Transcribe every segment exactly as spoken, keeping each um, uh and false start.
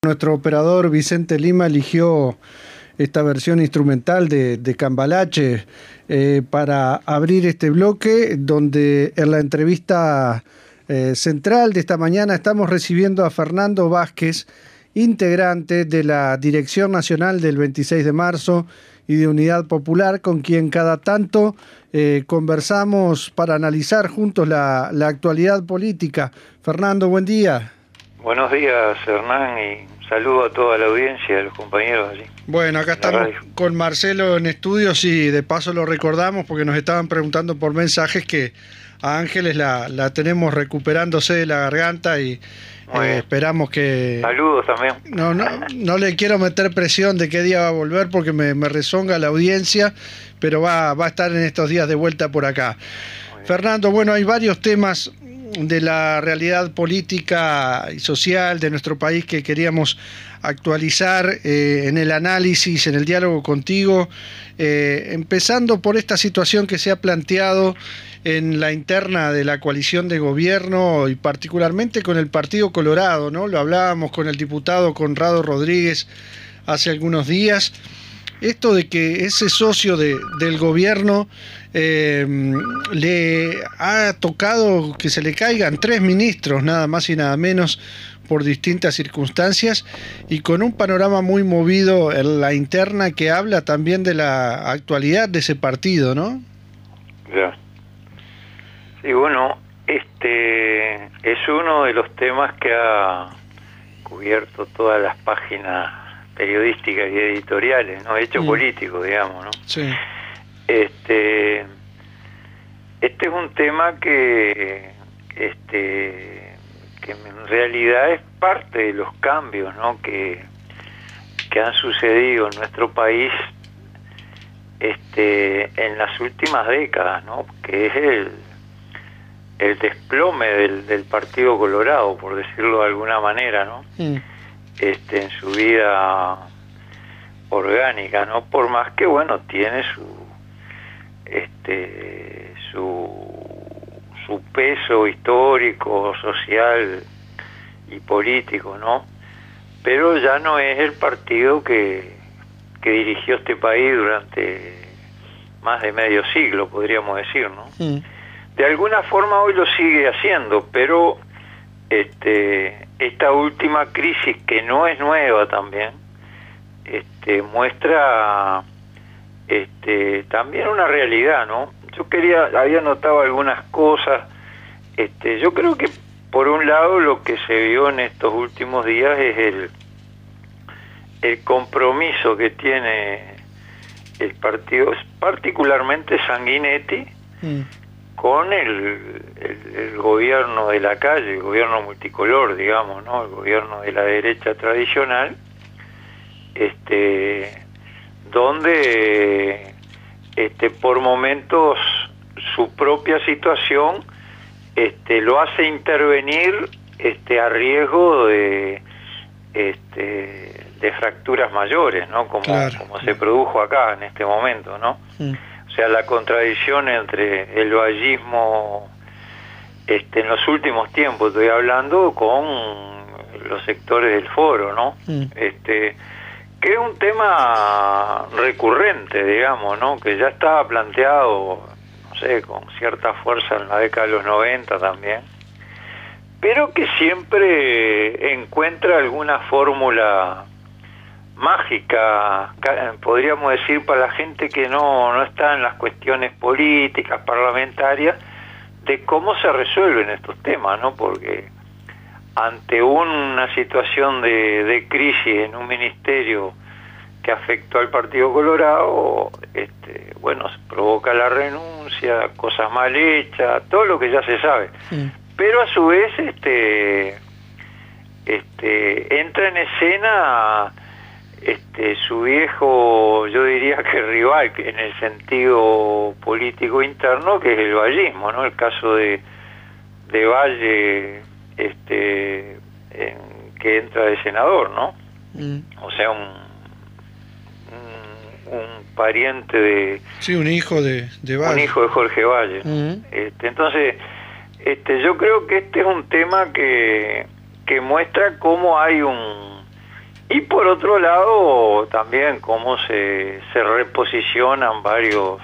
Nuestro operador Vicente Lima eligió esta versión instrumental de, de Cambalache eh, para abrir este bloque, donde en la entrevista eh, central de esta mañana estamos recibiendo a Fernando Vázquez, integrante de la Dirección Nacional del veintiséis de marzo y de Unidad Popular, con quien cada tanto eh, conversamos para analizar juntos la, la actualidad política. Fernando, buen día. Buenos días, Hernán, y un saludo a toda la audiencia, a los compañeros allí. Bueno, acá estamos con Marcelo en estudios y de paso lo recordamos porque nos estaban preguntando por mensajes que a Ángeles la, la tenemos recuperándose de la garganta y eh, esperamos que... Saludos también. No, no, no le quiero meter presión de qué día va a volver porque me, me rezonga la audiencia, pero va, va a estar en estos días de vuelta por acá. Fernando, bueno, hay varios temas de la realidad política y social de nuestro país que queríamos actualizar eh, en el análisis, en el diálogo contigo, eh, empezando por esta situación que se ha planteado en la interna de la coalición de gobierno y particularmente con el Partido Colorado, ¿no? Lo hablábamos con el diputado Conrado Rodríguez hace algunos días. Esto de que ese socio de, del gobierno eh, le ha tocado que se le caigan tres ministros, nada más y nada menos, por distintas circunstancias, y con un panorama muy movido en la interna que habla también de la actualidad de ese partido, ¿no? Ya. Sí, bueno, este es uno de los temas que ha cubierto todas las páginas periodísticas y editoriales, ¿no? Hecho mm. político, digamos, ¿no? Sí. Este, este es un tema que, este, que en realidad es parte de los cambios, ¿no? que, que han sucedido en nuestro país este, en las últimas décadas, ¿no? Que es el, el desplome del, del Partido Colorado, por decirlo de alguna manera, ¿no? Mm. Este, en su vida orgánica, ¿no? Por más que, bueno, tiene su este su su peso histórico, social y político, ¿no? Pero ya no es el partido que, que dirigió este país durante más de medio siglo, podríamos decir, ¿no? Mm. De alguna forma hoy lo sigue haciendo, pero este esta última crisis, que no es nueva también, este muestra este también una realidad, ¿no? Yo quería, había notado algunas cosas. Este, yo creo que por un lado lo que se vio en estos últimos días es el el compromiso que tiene el partido, particularmente Sanguinetti, mm. con el, el, el gobierno de la calle, el gobierno multicolor, digamos, ¿no? El gobierno de la derecha tradicional, este, donde este, por momentos su propia situación este, lo hace intervenir este, a riesgo de, este, de fracturas mayores, ¿no? Como, claro. como se produjo acá en este momento, ¿no? Mm. O sea, la contradicción entre el vallismo este, en los últimos tiempos, estoy hablando, con los sectores del foro, ¿no? Mm. Este, que es un tema recurrente, digamos, ¿no? Que ya estaba planteado, no sé, con cierta fuerza en la década de los noventa también, pero que siempre encuentra alguna fórmula mágica, podríamos decir, para la gente que no, no está en las cuestiones políticas, parlamentarias, de cómo se resuelven estos temas, ¿no? Porque ante una situación de, de crisis en un ministerio que afectó al Partido Colorado, este, bueno, se provoca la renuncia, cosas mal hechas, todo lo que ya se sabe. Sí. Pero a su vez este, este, entra en escena este, su viejo, yo diría que rival, en el sentido político interno, que es el vallismo, ¿no? El caso de, de Valle, este, en, que entra de senador, ¿no? Mm. O sea, un, un, un pariente de... Sí, un hijo de, de Valle. Un hijo de Jorge Valle. Mm. Este, entonces, este, yo creo que este es un tema que, que muestra cómo hay un y por otro lado también cómo se, se reposicionan varios,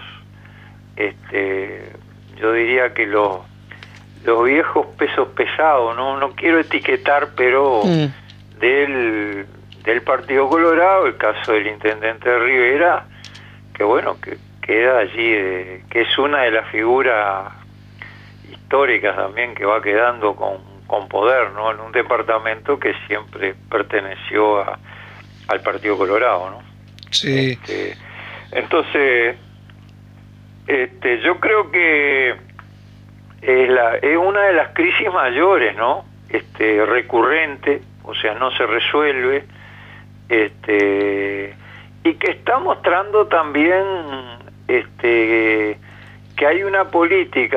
este, yo diría que los, los viejos pesos pesados, no, no quiero etiquetar, pero mm. del, del Partido Colorado, el caso del intendente Rivera, que bueno, que queda allí, eh, que es una de las figuras históricas también que va quedando con, con poder, ¿no? En un departamento que siempre perteneció a, al Partido Colorado, ¿no? Sí. Este, entonces, este, yo creo que es, la, es una de las crisis mayores, ¿no? Este, recurrente, o sea, no se resuelve, este, y que está mostrando también, este, que hay una política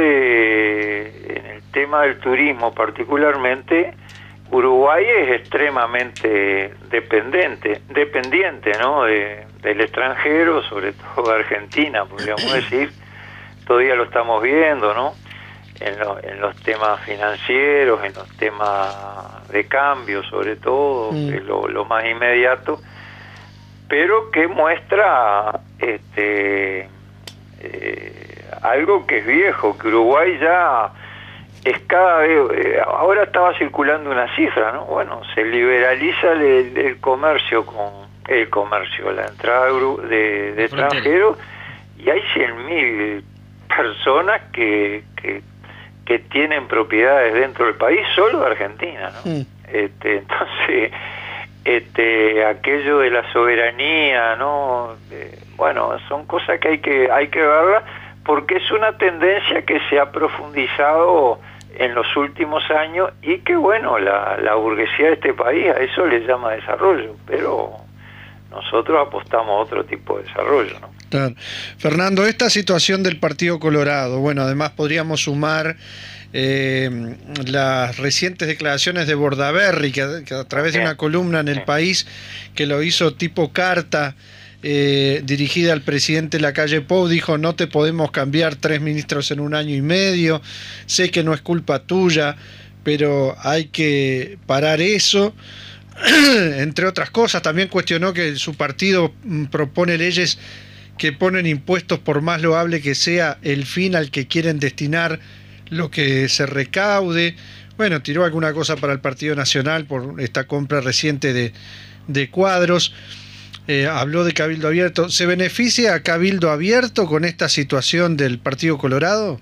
donde, en el tema del turismo particularmente, Uruguay es extremadamente dependiente, dependiente, ¿no? De, del extranjero, sobre todo de Argentina, podríamos decir. Todavía lo estamos viendo, ¿no? En, lo, en los temas financieros, en los temas de cambio, sobre todo, mm. que es lo, lo más inmediato, pero que muestra este eh, algo que es viejo, que Uruguay ya es cada vez, eh, ahora estaba circulando una cifra, ¿no? Bueno, se liberaliza el, el comercio con el comercio, la entrada de, de extranjeros, y hay cien mil personas que, que que tienen propiedades dentro del país, solo de Argentina, ¿no? Mm. Este, entonces, este, aquello de la soberanía, ¿no? Eh, bueno, son cosas que hay que hay que verlas, porque es una tendencia que se ha profundizado en los últimos años y que, bueno, la, la burguesía de este país a eso le llama desarrollo, pero nosotros apostamos a otro tipo de desarrollo, ¿no? Claro. Fernando, esta situación del Partido Colorado, bueno, además podríamos sumar eh, las recientes declaraciones de Bordaberry, que, que a través de una columna en El País, que lo hizo tipo carta, eh, dirigida al presidente Lacalle Pou, dijo: no te podemos cambiar tres ministros en un año y medio, sé que no es culpa tuya, pero hay que parar eso. Entre otras cosas, también cuestionó que su partido propone leyes que ponen impuestos, por más loable que sea el fin al que quieren destinar lo que se recaude. Bueno, tiró alguna cosa para el Partido Nacional por esta compra reciente de, de cuadros. Eh, habló de Cabildo Abierto. ¿Se beneficia a Cabildo Abierto con esta situación del Partido Colorado?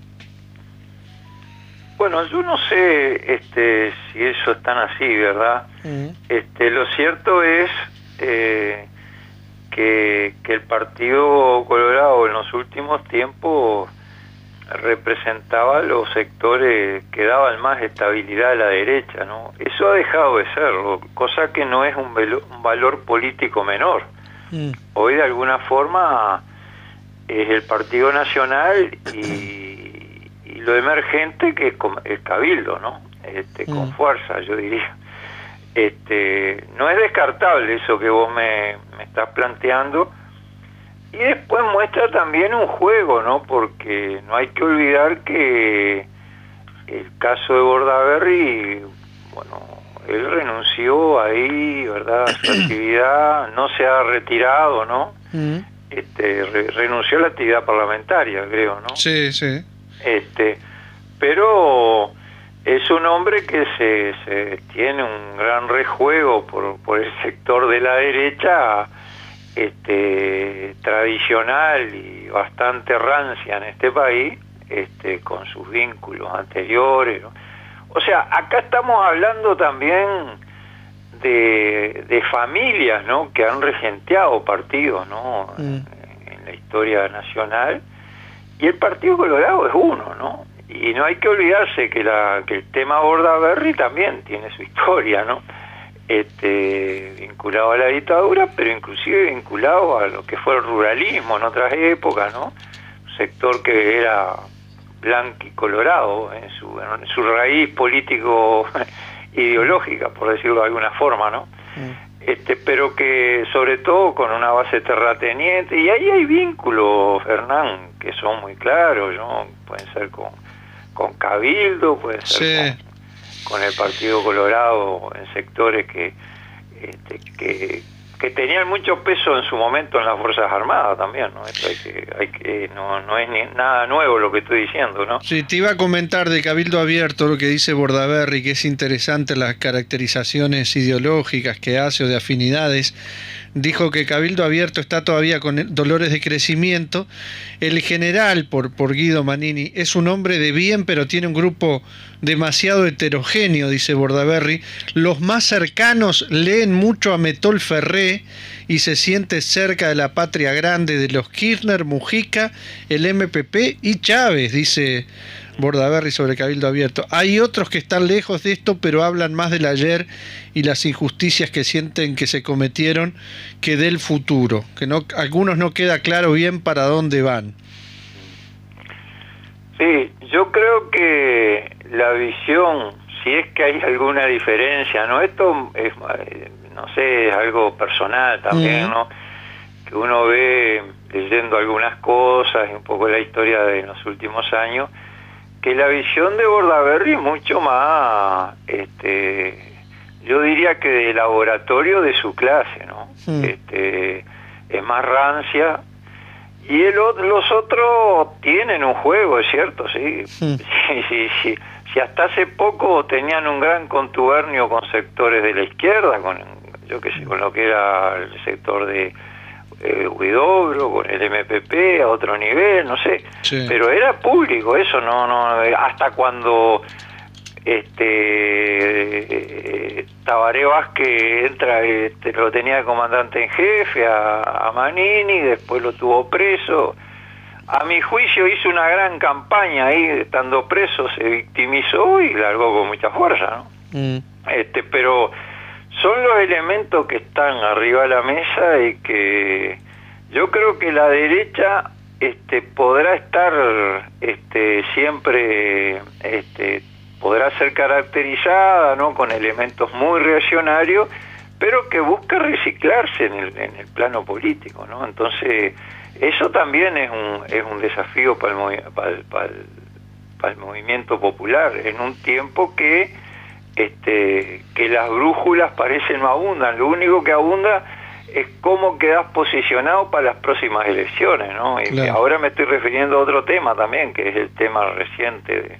Bueno, yo no sé este, si eso es tan así, ¿verdad? Uh-huh. Este, lo cierto es eh, que, que el Partido Colorado en los últimos tiempos representaba los sectores que daban más estabilidad a la derecha, ¿no? Eso ha dejado de serlo, cosa que no es un, velo, un valor político menor. Uh-huh. Hoy, de alguna forma, es el Partido Nacional y, y lo emergente, que es el Cabildo, ¿no? Este, uh-huh. Con fuerza, yo diría. Este, no es descartable eso que vos me, me estás planteando, y después muestra también un juego, ¿no? Porque no hay que olvidar que el caso de Bordaberry, bueno, él renunció ahí, ¿verdad?, a su actividad, no se ha retirado, ¿no? Uh-huh. Este, re, renunció a la actividad parlamentaria, creo, ¿no? Sí, sí. Este, pero es un hombre que se, se tiene un gran rejuego por, por el sector de la derecha, este, tradicional y bastante rancia en este país, este, con sus vínculos anteriores, ¿no? O sea, acá estamos hablando también de, de familias, ¿no?, que han regenteado partidos, ¿no?, mm. en, en la historia nacional, y el Partido Colorado es uno, ¿no? Y no hay que olvidarse que, la, que el tema Bordaberry también tiene su historia, ¿no? Este, vinculado a la dictadura, pero inclusive vinculado a lo que fue el ruralismo en otras épocas, ¿no? Un sector que era blanco y colorado en su, en su raíz político ideológica, por decirlo de alguna forma, ¿no? Mm. Este, pero que sobre todo con una base terrateniente, y ahí hay vínculos, Fernán, que son muy claros, ¿no? Pueden ser con, con Cabildo, pueden ser sí. con, con el Partido Colorado en sectores que este, que, que tenían mucho peso en su momento en las Fuerzas Armadas también, ¿no? Esto hay que, hay que, no, no es ni, nada nuevo lo que estoy diciendo, ¿no? Sí, te iba a comentar de Cabildo Abierto lo que dice Bordaberry, que es interesante las caracterizaciones ideológicas que hace o de afinidades. Dijo que Cabildo Abierto está todavía con dolores de crecimiento. El general, por, por Guido Manini, es un hombre de bien, pero tiene un grupo demasiado heterogéneo, dice Bordaberry. Los más cercanos leen mucho a Metol Ferré y se siente cerca de la patria grande de los Kirchner, Mujica, el M P P y Chávez, dice Bordaberry sobre Cabildo Abierto. Hay otros que están lejos de esto, pero hablan más del ayer y las injusticias que sienten que se cometieron que del futuro, que no, algunos no queda claro bien para dónde van. Sí, yo creo que la visión, si es que hay alguna diferencia, ¿no? Esto es, no sé, es algo personal también, mm. ¿no? Que uno ve leyendo algunas cosas y un poco la historia de los últimos años, que la visión de Bordaberry es mucho más, este, yo diría que de laboratorio de su clase, ¿no? Mm. Este, es más rancia. Y el, los otros tienen un juego, es cierto, sí. Sí, sí, sí, sí. Si hasta hace poco tenían un gran contubernio con sectores de la izquierda, con, yo qué sé, con lo que era el sector de eh, Huidobro, con el M P P a otro nivel, no sé. Sí. Pero era público eso, no, no, hasta cuando este eh, Tabaré Vázquez entra, este, lo tenía de comandante en jefe a, a Manini, después lo tuvo preso. A mi juicio hizo una gran campaña ahí, estando preso, se victimizó y largó con mucha fuerza, ¿no? Mm. Este, pero son los elementos que están arriba de la mesa y que yo creo que la derecha este, podrá estar este, siempre este, podrá ser caracterizada, ¿no?, con elementos muy reaccionarios, pero que busca reciclarse en el, en el plano político, ¿no? Entonces, eso también es un, es un desafío para el, movi para, el, para, el, para el movimiento popular, en un tiempo que, este, que las brújulas parecen no abundan. Lo único que abunda es cómo quedas posicionado para las próximas elecciones, ¿no? Y claro, ahora me estoy refiriendo a otro tema también, que es el tema reciente de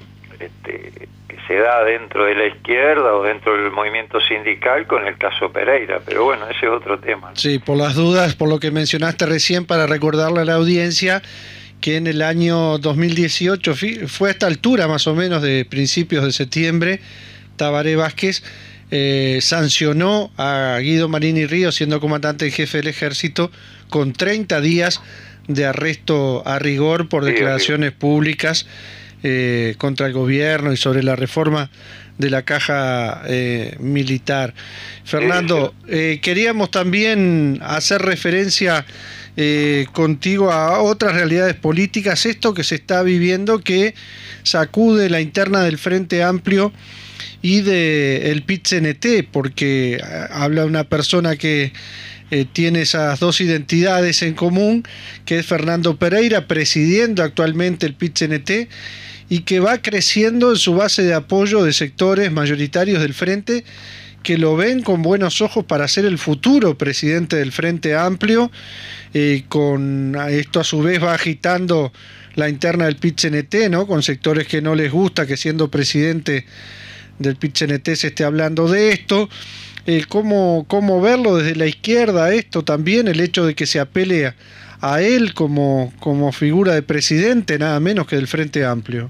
Este, que se da dentro de la izquierda o dentro del movimiento sindical con el caso Pereira, pero bueno, ese es otro tema, ¿no? Sí, por las dudas, por lo que mencionaste recién, para recordarle a la audiencia que en el año dos mil dieciocho, fue a esta altura más o menos de principios de septiembre, Tabaré Vázquez eh, sancionó a Guido Manini Ríos, siendo comandante en jefe del ejército, con treinta días de arresto a rigor por declaraciones sí, sí. públicas Eh, contra el gobierno y sobre la reforma de la caja eh, militar. Fernando, eh, queríamos también hacer referencia eh, contigo a otras realidades políticas, esto que se está viviendo, que sacude la interna del Frente Amplio y del P I T C N T, porque habla una persona que Eh, tiene esas dos identidades en común, que es Fernando Pereira, presidiendo actualmente el P I T C N T, y que va creciendo en su base de apoyo de sectores mayoritarios del Frente que lo ven con buenos ojos para ser el futuro presidente del Frente Amplio. Eh, con esto a su vez va agitando la interna del P I T C N T, ¿no?, con sectores que no les gusta que siendo presidente del P I T C N T se esté hablando de esto. Eh, ¿cómo, ¿Cómo verlo desde la izquierda esto también, el hecho de que se apele a, a él como, como figura de presidente, nada menos que del Frente Amplio?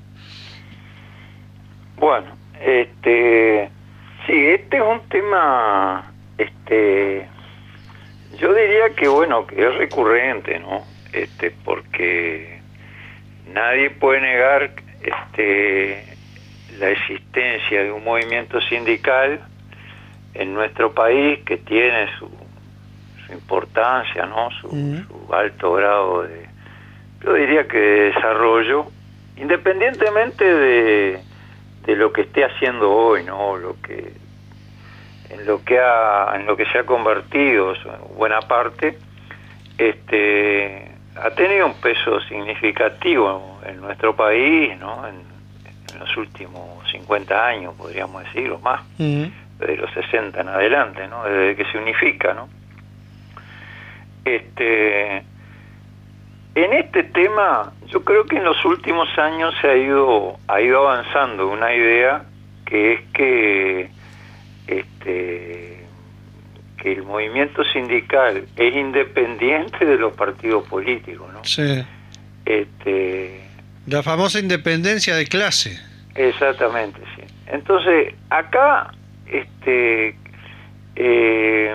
Bueno, este, sí, este es un tema, este, yo diría que bueno, que es recurrente, ¿no? Este, porque nadie puede negar, este, la existencia de un movimiento sindical en nuestro país que tiene su, su importancia, ¿no?, su, uh-huh. su alto grado de, yo diría que de desarrollo, independientemente de, de lo que esté haciendo hoy, ¿no?, lo que en lo que ha en lo que se ha convertido buena parte, este ha tenido un peso significativo en nuestro país, ¿no?, en, en los últimos cincuenta años, podríamos decir, o más. Uh-huh. desde los sesenta en adelante, ¿no? Desde que se unifica, ¿no? Este, en este tema, yo creo que en los últimos años se ha ido, ha ido avanzando una idea que es que, este, que el movimiento sindical es independiente de los partidos políticos, ¿no? Sí. Este, la famosa independencia de clase. Exactamente, sí. Entonces, acá, este, eh,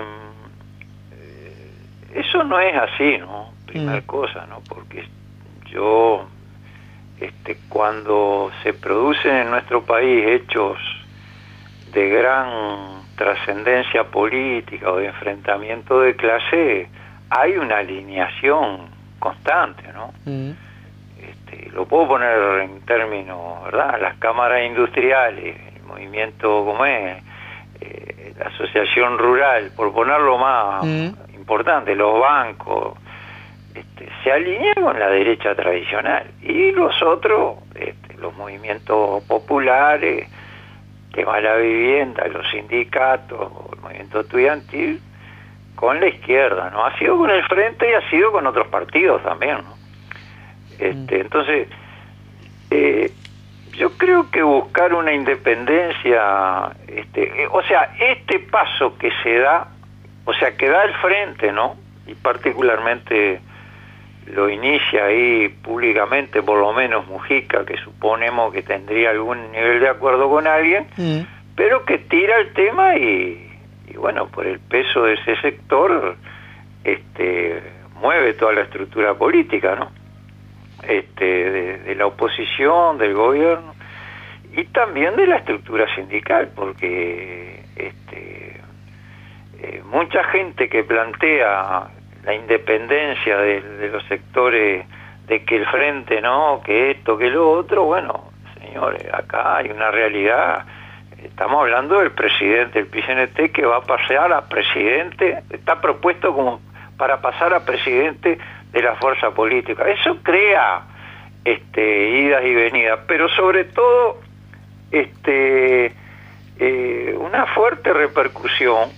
eso no es así, ¿no? Primera mm. cosa, ¿no? Porque yo, este, cuando se producen en nuestro país hechos de gran trascendencia política o de enfrentamiento de clase, hay una alineación constante, ¿no? Mm. Este, lo puedo poner en términos, ¿verdad? Las cámaras industriales, el movimiento, ¿cómo es? Eh, la asociación rural, por ponerlo más mm. importante, los bancos, este, se alinean con la derecha tradicional. Y los otros, este, los movimientos populares, tema de la vivienda, los sindicatos, el movimiento estudiantil, con la izquierda, ¿no? Ha sido con el Frente y ha sido con otros partidos también, ¿no? Este, entonces, eh, yo creo que buscar una independencia, este, eh, o sea, este paso que se da, o sea, que da el Frente, ¿no? Y particularmente lo inicia ahí públicamente, por lo menos Mujica, que suponemos que tendría algún nivel de acuerdo con alguien, mm. pero que tira el tema y, y bueno, por el peso de ese sector, este, mueve toda la estructura política, ¿no? Este, de, de la oposición, del gobierno y también de la estructura sindical, porque este, eh, mucha gente que plantea la independencia de, de los sectores, de que el Frente no, que esto, que lo otro, bueno, señores, acá hay una realidad. Estamos hablando del presidente del P C N T que va a pasar a presidente, está propuesto como para pasar a presidente de la fuerza política. Eso crea este, idas y venidas, pero sobre todo este, eh, una fuerte repercusión,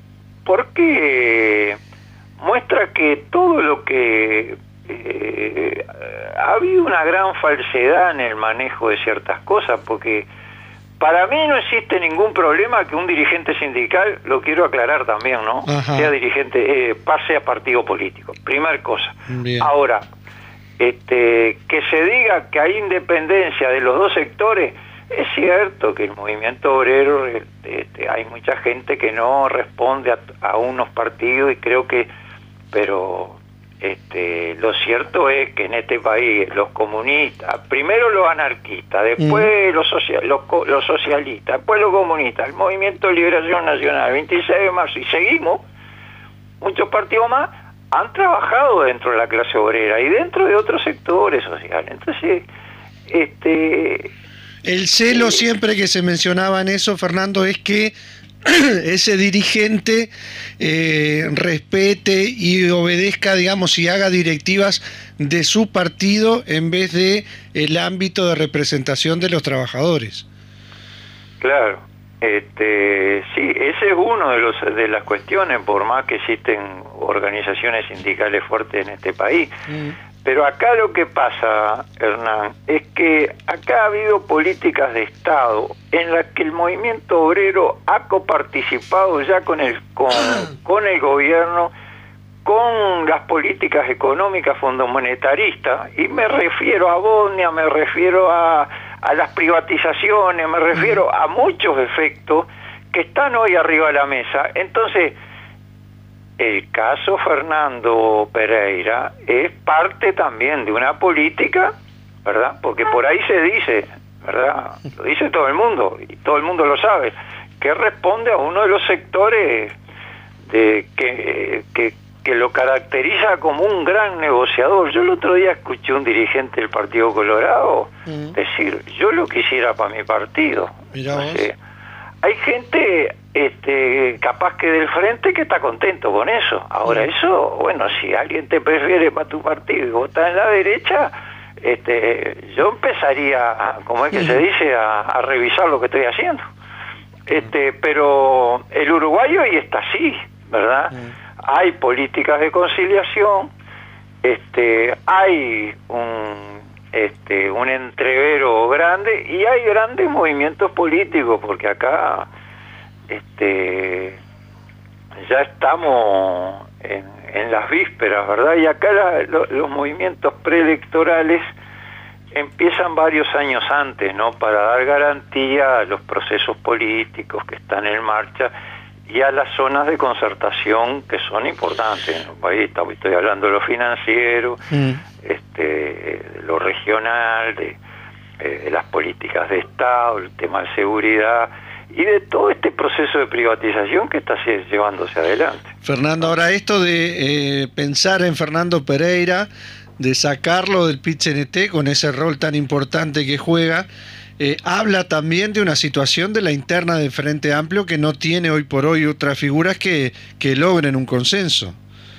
porque muestra que todo lo que eh, ha habido una gran falsedad en el manejo de ciertas cosas, porque para mí no existe ningún problema que un dirigente sindical, lo quiero aclarar también, ¿no? Ajá. Sea dirigente, eh, pase a partido político. Primer cosa. Bien. Ahora, este, que se diga que hay independencia de los dos sectores, es cierto que el movimiento obrero, este, hay mucha gente que no responde a, a unos partidos y creo que, pero este, lo cierto es que en este país los comunistas, primero los anarquistas, después mm. los, social, los, los socialistas, después los comunistas, el Movimiento de Liberación Nacional, veintiséis de marzo, y seguimos, muchos partidos más han trabajado dentro de la clase obrera y dentro de otros sectores sociales. Entonces, este... el celo eh, siempre que se mencionaba en eso, Fernando, es que ese dirigente eh, respete y obedezca, digamos, y haga directivas de su partido en vez de el ámbito de representación de los trabajadores. Claro, este, sí, ese es uno de los de las cuestiones, por más que existen organizaciones sindicales fuertes en este país. Mm. Pero acá lo que pasa, Hernán, es que acá ha habido políticas de Estado en las que el movimiento obrero ha coparticipado ya con el, con, con el gobierno, con las políticas económicas fondomonetaristas, y me refiero a Bosnia, me refiero a, a las privatizaciones, me refiero a muchos efectos que están hoy arriba de la mesa. Entonces, el caso Fernando Pereira es parte también de una política, ¿verdad? Porque por ahí se dice, ¿verdad? Lo dice todo el mundo, y todo el mundo lo sabe, que responde a uno de los sectores de que, que, que lo caracteriza como un gran negociador. Yo el otro día escuché a un dirigente del Partido Colorado mm. decir, yo lo quisiera para mi partido. Mirá no sé. Hay gente este, capaz que del Frente que está contento con eso. Ahora sí. Eso, bueno, si alguien te prefiere para tu partido y vos estás en la derecha, este, yo empezaría, como es que sí. se dice, a, a revisar lo que estoy haciendo. Este, pero el uruguayo ahí está así, ¿verdad? Mm. Hay políticas de conciliación, este, hay un, este, un entrevero grande y hay grandes movimientos políticos, porque acá, este, ya estamos en, en las vísperas, ¿verdad? Y acá la, lo, los movimientos preelectorales empiezan varios años antes, ¿no? Para dar garantía a los procesos políticos que están en marcha y a las zonas de concertación que son importantes en el país. Estoy hablando de lo financiero, mm. este, de lo regional, de, eh, de las políticas de Estado, el tema de seguridad y de todo este proceso de privatización que está llevándose adelante. Fernando, ahora esto de eh, pensar en Fernando Pereira, de sacarlo del P I T C N T con ese rol tan importante que juega, eh, habla también de una situación de la interna del Frente Amplio que no tiene hoy por hoy otras figuras que, que logren un consenso.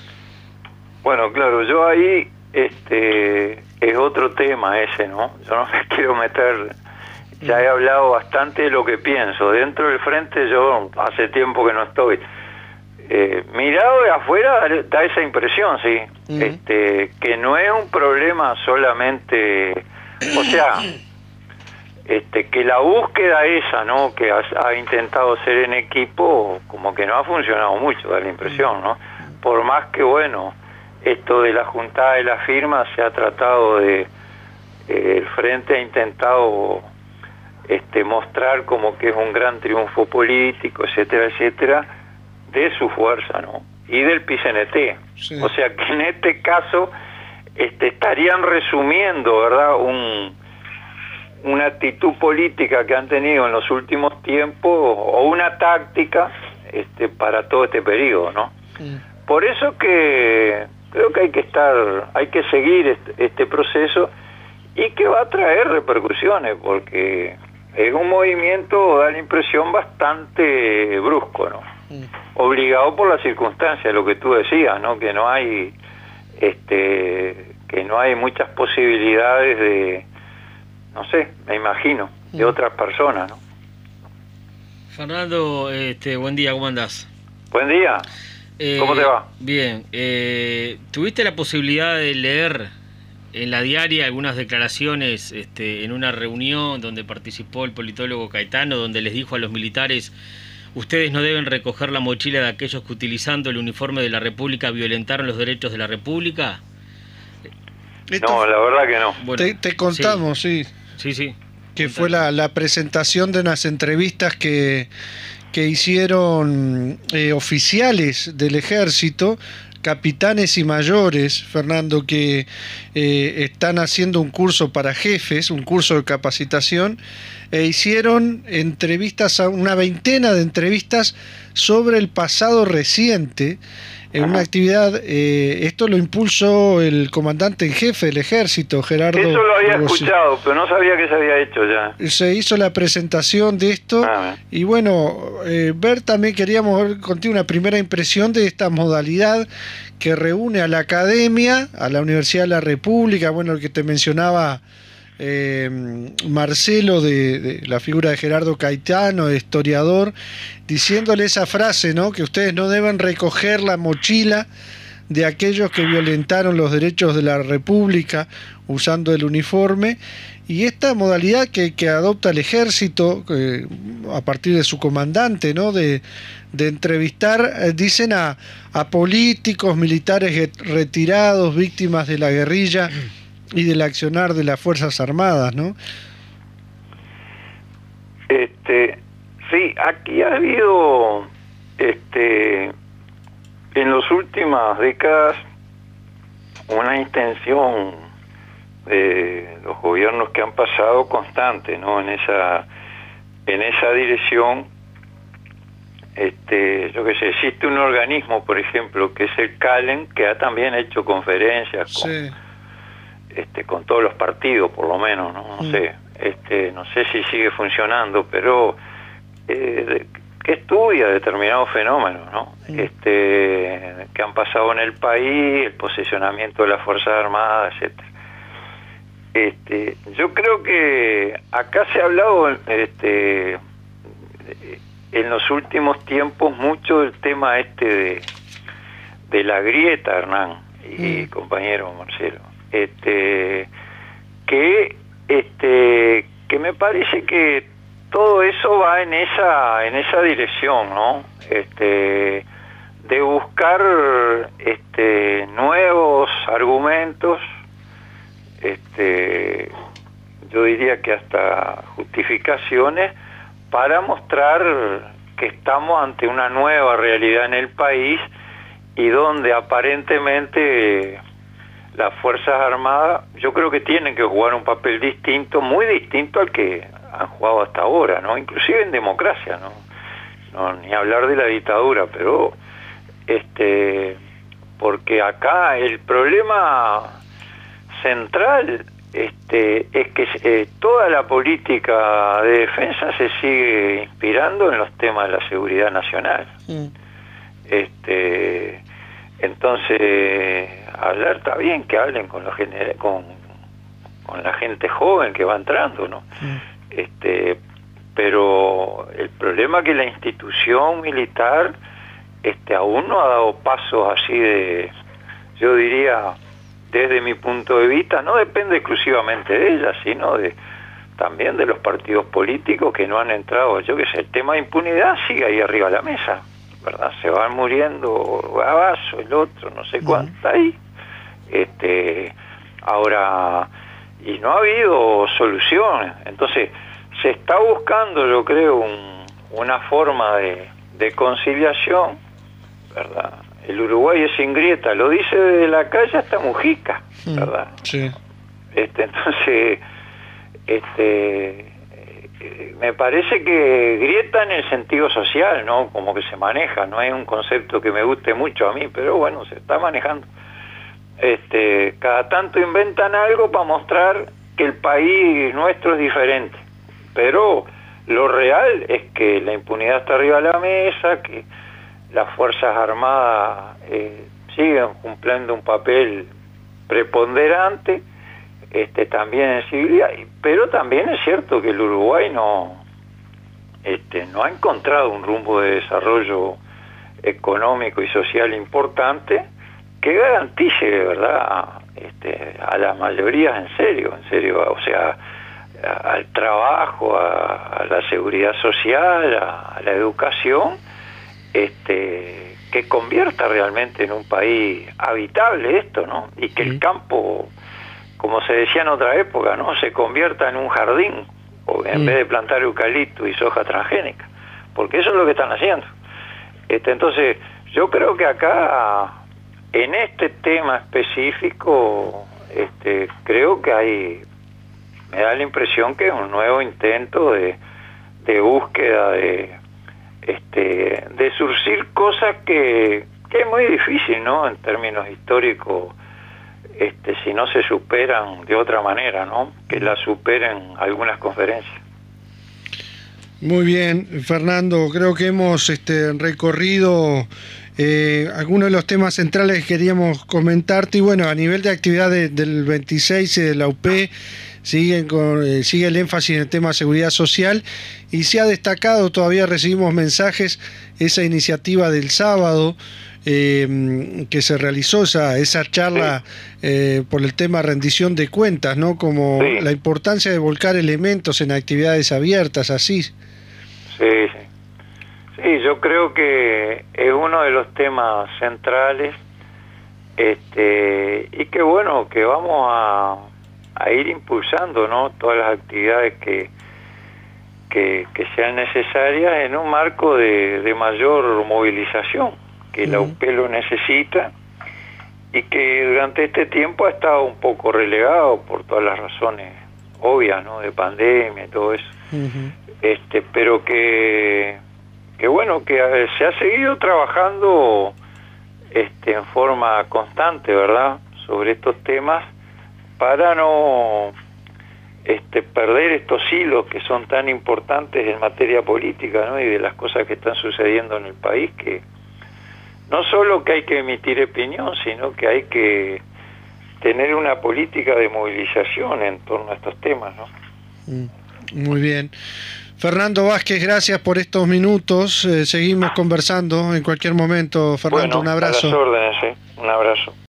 Bueno, claro, yo ahí este es otro tema ese, ¿no? Yo no me quiero meter, ya he hablado bastante de lo que pienso. Dentro del Frente yo hace tiempo que no estoy. Eh, mirado de afuera da esa impresión, sí, uh-huh. este, que no es un problema solamente, o sea, este, que la búsqueda esa, ¿no? Que ha, ha intentado ser en equipo, como que no ha funcionado mucho, da la impresión, ¿no? Por más que, bueno, esto de la juntada de las firmas se ha tratado de, eh, el Frente ha intentado este, mostrar como que es un gran triunfo político, etcétera, etcétera, de su fuerza, ¿no? Y del P I C N T. Sí. O sea que en este caso este, estarían resumiendo, ¿verdad?, un, una actitud política que han tenido en los últimos tiempos o una táctica este, para todo este periodo, ¿no? Sí. Por eso que creo que hay que estar, hay que seguir este, este proceso y que va a traer repercusiones, porque es un movimiento, da la impresión, bastante brusco, ¿no? Mm. Obligado por las circunstancias, lo que tú decías, ¿no? Que no hay, este, que no hay muchas posibilidades de, no sé, me imagino, de mm. otras personas, ¿no? Fernando, este, buen día, ¿cómo andás? Buen día, eh, ¿cómo te va? Bien, eh, ¿tuviste la posibilidad de leer en la diaria algunas declaraciones este, en una reunión donde participó el politólogo Caetano, donde les dijo a los militares: ustedes no deben recoger la mochila de aquellos que utilizando el uniforme de la República violentaron los derechos de la República? No, la verdad que no. Bueno, te, te contamos, sí. Sí, sí. sí. Que Contame. Fue la, la presentación de unas entrevistas que, que hicieron eh, oficiales del ejército, capitanes y mayores, Fernando, que eh, están haciendo un curso para jefes, un curso de capacitación, e hicieron entrevistas, a una veintena de entrevistas sobre el pasado reciente, en una actividad, eh, esto lo impulsó el comandante en jefe del ejército, Gerardo. Eso lo había Rossi. escuchado, pero no sabía que se había hecho ya. Se hizo la presentación de esto, ah, y bueno, eh, ver también, queríamos ver contigo una primera impresión de esta modalidad que reúne a la academia, a la Universidad de la República, bueno, el que te mencionaba Eh, Marcelo, de, de la figura de Gerardo Caetano, de historiador, diciéndole esa frase, ¿no? Que ustedes no deben recoger la mochila de aquellos que violentaron los derechos de la República usando el uniforme, y esta modalidad que, que adopta el ejército eh, a partir de su comandante, ¿no? De, de entrevistar, eh, dicen a, a políticos, militares retirados, víctimas de la guerrilla y del accionar de las Fuerzas Armadas, ¿no? Este, sí, aquí ha habido, este, en las últimas décadas una intención de los gobiernos que han pasado constante, ¿no? En esa, en esa dirección, este, yo qué sé, existe un organismo, por ejemplo, que es el CALEN, que ha también hecho conferencias con, sí. Este, con todos los partidos, por lo menos, no, no mm. sé, este, no sé si sigue funcionando, pero eh, que estudia determinados fenómenos, ¿no? Mm. Este, que han pasado en el país, el posicionamiento de las Fuerzas Armadas, etcétera. Este, yo creo que acá se ha hablado, este, en los últimos tiempos mucho el tema este de, de la grieta, Hernán y mm. compañero Marcelo, este, que, este, que me parece que todo eso va en esa, en esa dirección, ¿no? Este, de buscar, este, nuevos argumentos, este, yo diría que hasta justificaciones, para mostrar que estamos ante una nueva realidad en el país y donde aparentemente las Fuerzas Armadas, yo creo que tienen que jugar un papel distinto, muy distinto al que han jugado hasta ahora, ¿no? Inclusive en democracia, ¿no? No, ni hablar de la dictadura, pero este, porque acá el problema central Este, es que eh, toda la política de defensa se sigue inspirando en los temas de la seguridad nacional. Mm. Este, entonces, hablar está bien, que hablen con, los gener con, con la gente joven que va entrando, ¿no? Mm. Este, pero el problema es que la institución militar este, aún no ha dado pasos así de, yo diría, desde mi punto de vista, no depende exclusivamente de ella, sino de también de los partidos políticos que no han entrado. Yo qué sé, el tema de impunidad sigue ahí arriba de la mesa, ¿verdad? Se van muriendo Gabazo, el otro, no sé cuánto, ahí. Este, ahora, y no ha habido soluciones. Entonces, se está buscando, yo creo, un, una forma de, de conciliación, ¿verdad? El Uruguay es sin grieta, lo dice de la calle hasta Mujica, ¿verdad? Sí. Este, entonces, este, eh, me parece que grieta en el sentido social, ¿no? Como que se maneja, no es un concepto que me guste mucho a mí, pero bueno, se está manejando. Este, cada tanto inventan algo para mostrar que el país nuestro es diferente, pero lo real es que la impunidad está arriba de la mesa, que las Fuerzas Armadas eh, siguen cumpliendo un papel preponderante, este, también en civilidad, pero también es cierto que el Uruguay no, este, no ha encontrado un rumbo de desarrollo económico y social importante que garantice de verdad este, a las mayorías en serio, en serio, o sea, a, al trabajo, a, a la seguridad social, a, a la educación, este, que convierta realmente en un país habitable esto, ¿no? Y que el campo, como se decía en otra época, ¿no? Se convierta en un jardín, o en mm. vez de plantar eucalipto y soja transgénica, porque eso es lo que están haciendo. Este, entonces, yo creo que acá, en este tema específico, este, creo que hay, me da la impresión que es un nuevo intento de, de búsqueda de Este, de surcir cosas que, que es muy difícil, ¿no? En términos históricos, este, si no se superan de otra manera, ¿no? Que la superen algunas conferencias. Muy bien, Fernando, creo que hemos este, recorrido eh, algunos de los temas centrales que queríamos comentarte, y bueno, a nivel de actividad de, del veintiséis y de la U P, siguen con, eh, sigue el énfasis en el tema de seguridad social, y se ha destacado, todavía recibimos mensajes, esa iniciativa del sábado eh, que se realizó, esa, esa charla sí. eh, por el tema rendición de cuentas, ¿no? Como sí. la importancia de volcar elementos en actividades abiertas, así. Sí, sí. Sí, yo creo que es uno de los temas centrales, este, y que bueno, que vamos a a ir impulsando, ¿no? Todas las actividades que, que, que sean necesarias en un marco de, de mayor movilización, que uh-huh. la U P lo necesita, y que durante este tiempo ha estado un poco relegado por todas las razones obvias, ¿no? De pandemia y todo eso. Uh-huh. Este, pero que, que bueno, que se ha seguido trabajando este, en forma constante, ¿verdad? Sobre estos temas, para no este, perder estos hilos que son tan importantes en materia política, ¿no? Y de las cosas que están sucediendo en el país, que no solo que hay que emitir opinión, sino que hay que tener una política de movilización en torno a estos temas, ¿no? Muy bien. Fernando Vázquez, gracias por estos minutos. Eh, seguimos conversando en cualquier momento. Fernando, bueno, un abrazo. A las órdenes, ¿eh? Un abrazo.